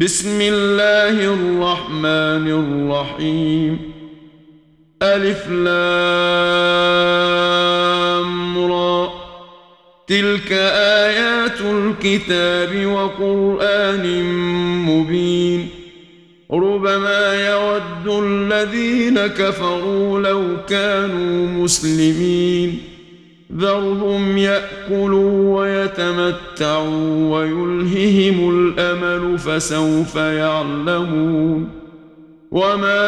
بسم الله الرحمن الرحيم. ألف لام را، تلك آيات الكتاب وقرآن مبين. ربما يود الذين كفروا لو كانوا مسلمين. ذرهم يأكلوا ويتمتعوا ويلههم الأمل فسوف يعلمون. وما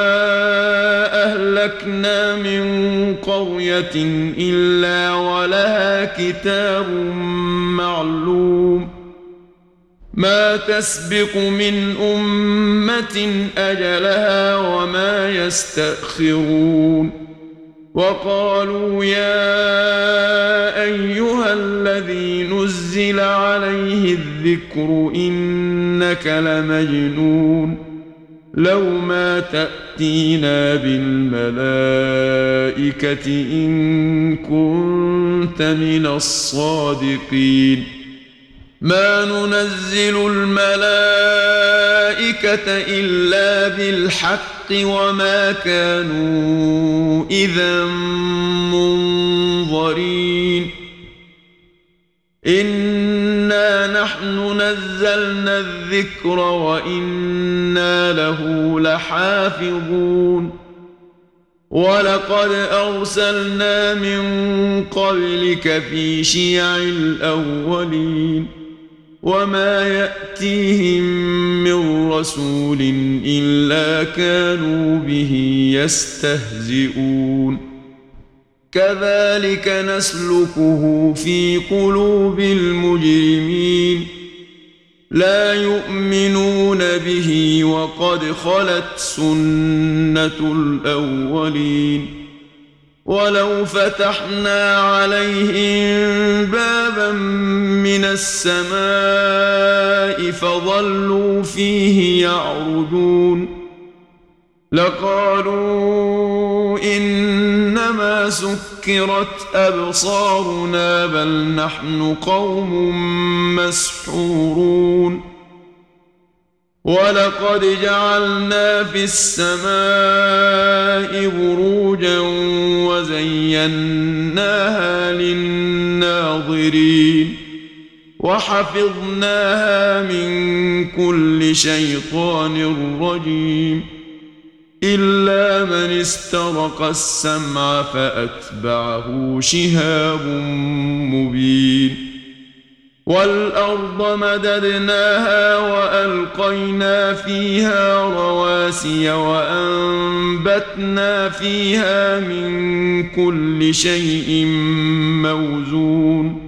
أهلكنا من قرية إلا ولها كتاب معلوم. ما تسبق من أمة أجلها وما يستأخرون. وقالوا يا أيها الذي نزل عليه الذكر إنك لمجنون. لو ما تأتينا بالملائكة إن كنت من الصادقين. ما ننزل الملائكة إلا بالحق وما كانوا إذا منظرين. إنا نحن نزلنا الذكر وإنا له لحافظون. ولقد أرسلنا من قبلك في شيع الأولين. وما يأتيهم من رسول إلا كانوا به يستهزئون. كذلك نسلكه في قلوب المجرمين. لا يؤمنون به وقد خلت سنة الأولين. ولو فتحنا عليهم بابا من السماء فظلوا فيه يعرجون لقالوا إنما سكرت أبصارنا بل نحن قوم مسحورون. ولقد جعلنا في السماء بروجا وزيناها للناظرين. وحفظناها من كل شيطان رجيم إلا من استرق السمع فأتبعه شهاب مبين. والأرض مددناها وألقينا فيها رواسي وأنبتنا فيها من كل شيء موزون.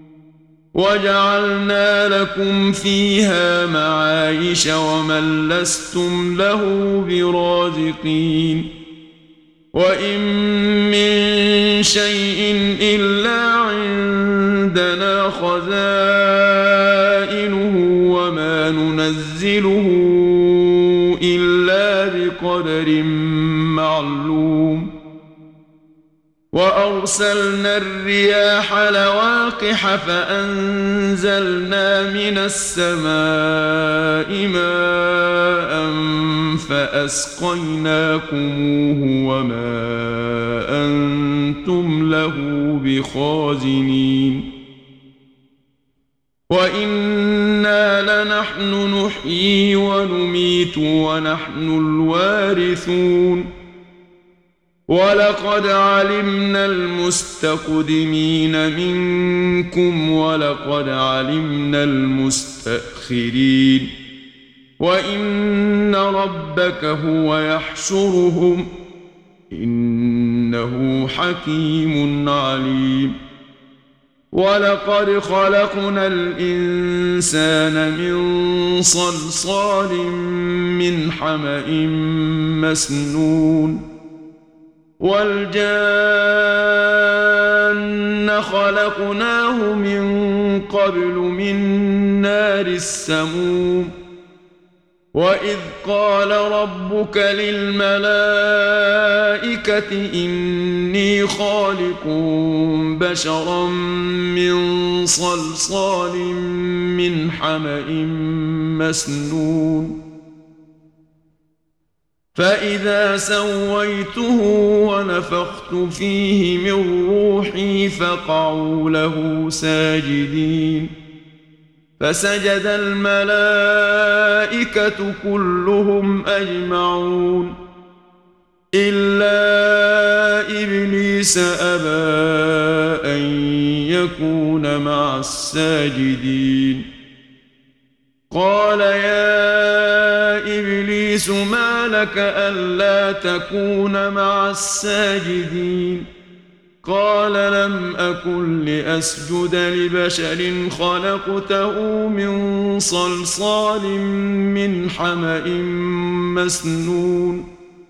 وجعلنا لكم فيها معايش ومن لستم له برازقين. وإن من شيء إلا عندنا خزائنه وما ننزله إلا بقدر معلوم. وأرسلنا الرياح لواقح فأنزلنا من السماء ماء فأسقيناكموه وما أنتم له بخازنين. وإنا لنحن نحيي ونميت ونحن الوارثون. ولقد علمنا المستقدمين منكم ولقد علمنا المستأخرين. وإن ربك هو يحشرهم إنه حكيم عليم. ولقد خلقنا الإنسان من صلصال من حمأ مسنون. والجان خلقناه من قبل من نار السموم. وإذ قال ربك للملائكة إني خالق بشرا من صلصال من حمأ مسنون فإذا سويته ونفخت فيه من روحي فقعوا له ساجدين فسجد الملائكة كلهم أجمعون إلا إبليس أبى أن يكون مع الساجدين قال يا إبليس ما لك ألا تكون مع الساجدين قال لم أكن لأسجد لبشر خلقته من صلصال من حمأ مسنون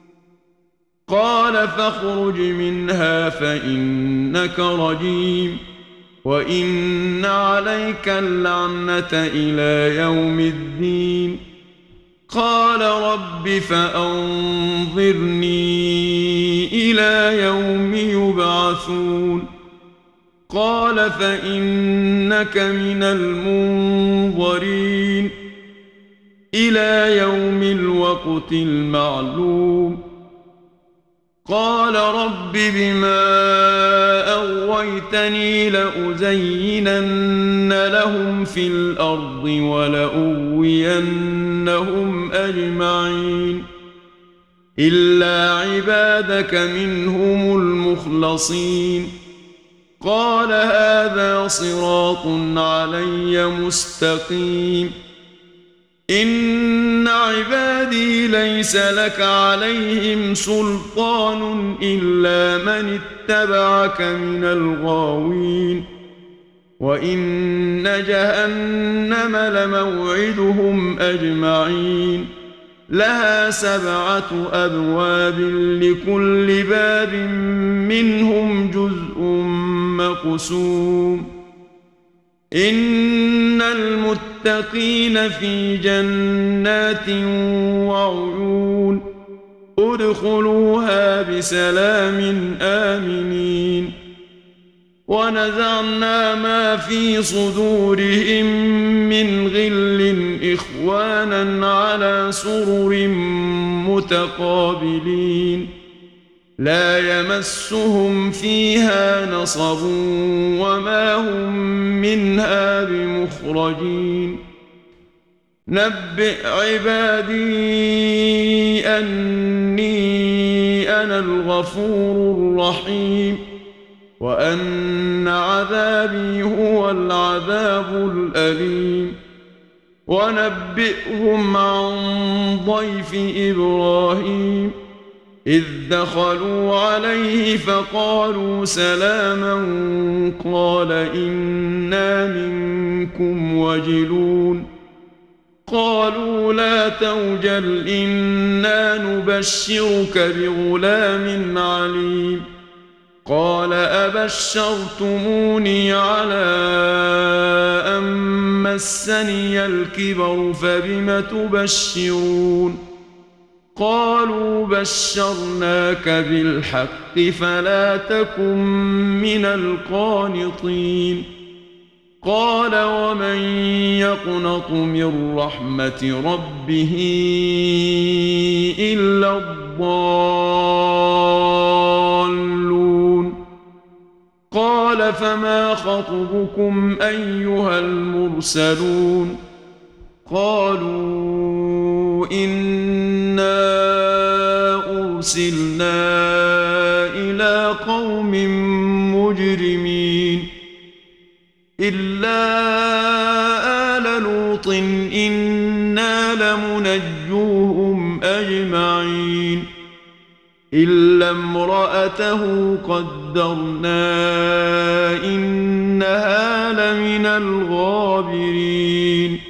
قال فاخرج منها فإنك رجيم وإن عليك اللعنة إلى يوم الدين قال رب فأنظرني إلى يوم يبعثون قال فإنك من المنظرين إلى يوم الوقت المعلوم قال رب بما أغويتني لأزينن لهم في الأرض ولأغوينهم أجمعين إلا عبادك منهم المخلصين قال هذا صراط علي مستقيم إن عبادي ليس لك عليهم سلطان إلا من اتبعك من الغاوين وإن جهنم لموعدهم أجمعين لها 7 أبواب لكل باب منهم جزء مقسوم إن المتقين في جنات وعيون ادخلوها بسلام آمنين ونزعنا ما في صدورهم من غل إخوانا على سرر متقابلين لا يمسهم فيها نصب وما هم منها بمخرجين نبئ عبادي أني أنا الغفور الرحيم وأن عذابي هو العذاب الأليم ونبئهم عن ضيف إبراهيم إذ دخلوا عليه فقالوا سلاما قال إنا منكم وجلون قالوا لا توجل إنا نبشرك بغلام عليم قال أبشرتموني على أن مسني الكبر فبم تبشرون قالوا بشرناك بالحق فلا تكن من القانطين قال ومن يقنط من رحمة ربه إلا الضالون قال فما خطبكم أيها المرسلون قالوا إنا أرسلنا إلى قوم مجرمين إلا آل لوط إنا لمنجوهم أجمعين إلا امرأته قدرنا إنها لمن الغابرين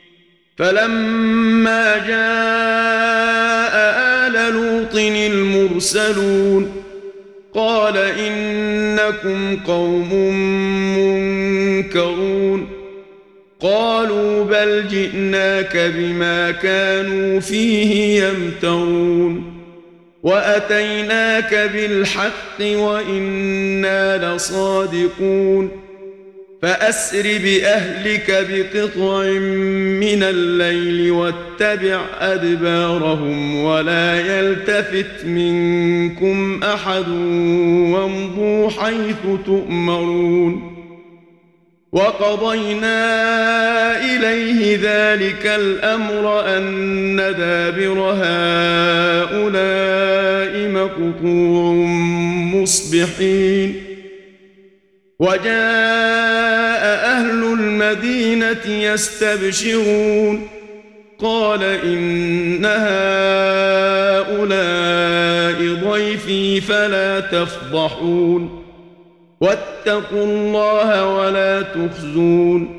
فلما جاء آل لوط المرسلون قال إنكم قوم منكرون قالوا بل جئناك بما كانوا فيه يمترون وأتيناك بالحق وإنا لصادقون فأسر بأهلك بقطع من الليل واتبع أدبارهم ولا يلتفت منكم أحد وامضوا حيث تؤمرون وقضينا إليه ذلك الأمر أن دابر هؤلاء مقطوع مصبحين وجاء أهل المدينة يستبشرون قال إن هؤلاء ضيفي فلا تفضحون واتقوا الله ولا تخزون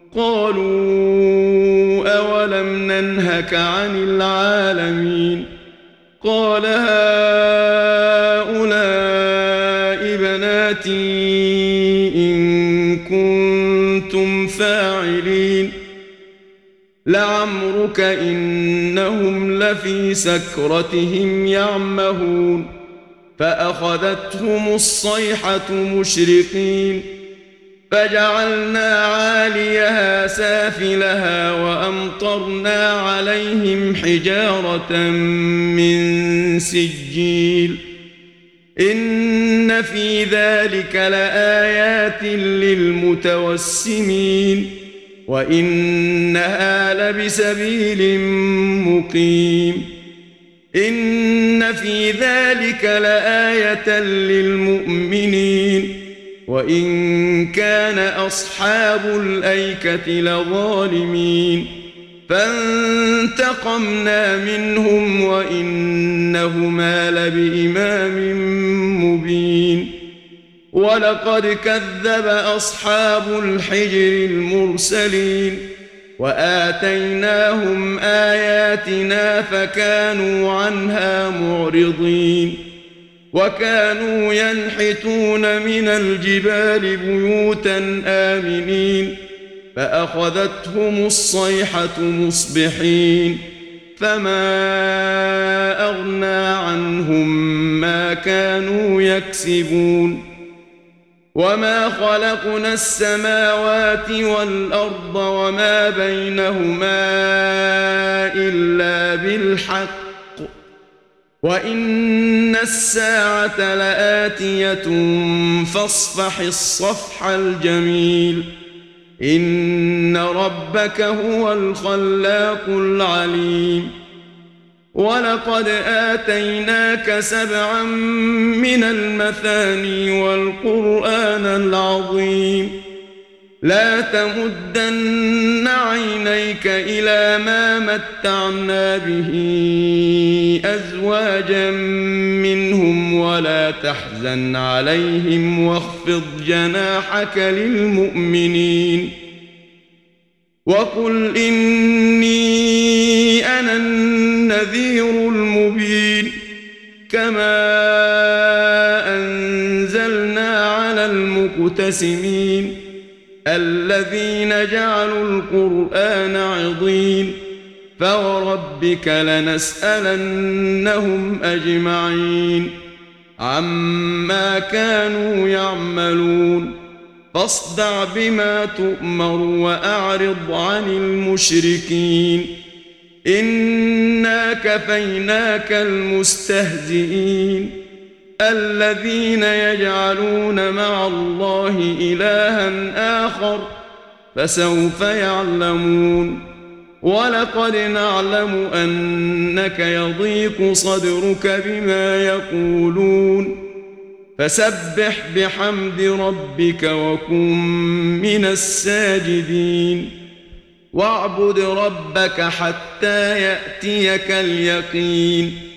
قالوا أولم ننهك عن العالمين قال هؤلاء بناتي إن كنتم فاعلين لعمرك إنهم لفي سكرتهم يعمهون فأخذتهم الصيحة مشرقين فجعلنا عاليها سافلها وأمطرنا عليهم حجارة من سجيل إن في ذلك لآيات للمتوسمين وإنها لبسبيل مقيم إن في ذلك لآية للمؤمنين وإن كان أصحاب الأيكة لظالمين فانتقمنا منهم وإنهما لبإمام مبين ولقد كذب أصحاب الحجر المرسلين وآتيناهم آياتنا فكانوا عنها معرضين وكانوا ينحتون من الجبال بيوتا آمنين فأخذتهم الصيحة مصبحين فما أغنى عنهم ما كانوا يكسبون وما خلقنا السماوات والأرض وما بينهما إلا بالحق وإن الساعة لآتية فاصفح الصفح الجميل إن ربك هو الخلاق العليم ولقد آتيناك 7 من المثاني والقرآن العظيم لا تمدن عينيك إلى ما متعنا به أزواجا منهم ولا تحزن عليهم واخفض جناحك للمؤمنين وقل إني أنا النذير المبين كما أنزلنا على المقتسمين الذين جعلوا القرآن عضين فوربك لنسألنهم أجمعين عما كانوا يعملون فاصدع بما تؤمر وأعرض عن المشركين إنا كفيناك المستهزئين الذين يجعلون مع الله إلها آخر فسوف يعلمون ولقد نعلم أنك يضيق صدرك بما يقولون فسبح بحمد ربك وكن من الساجدين واعبد ربك حتى يأتيك اليقين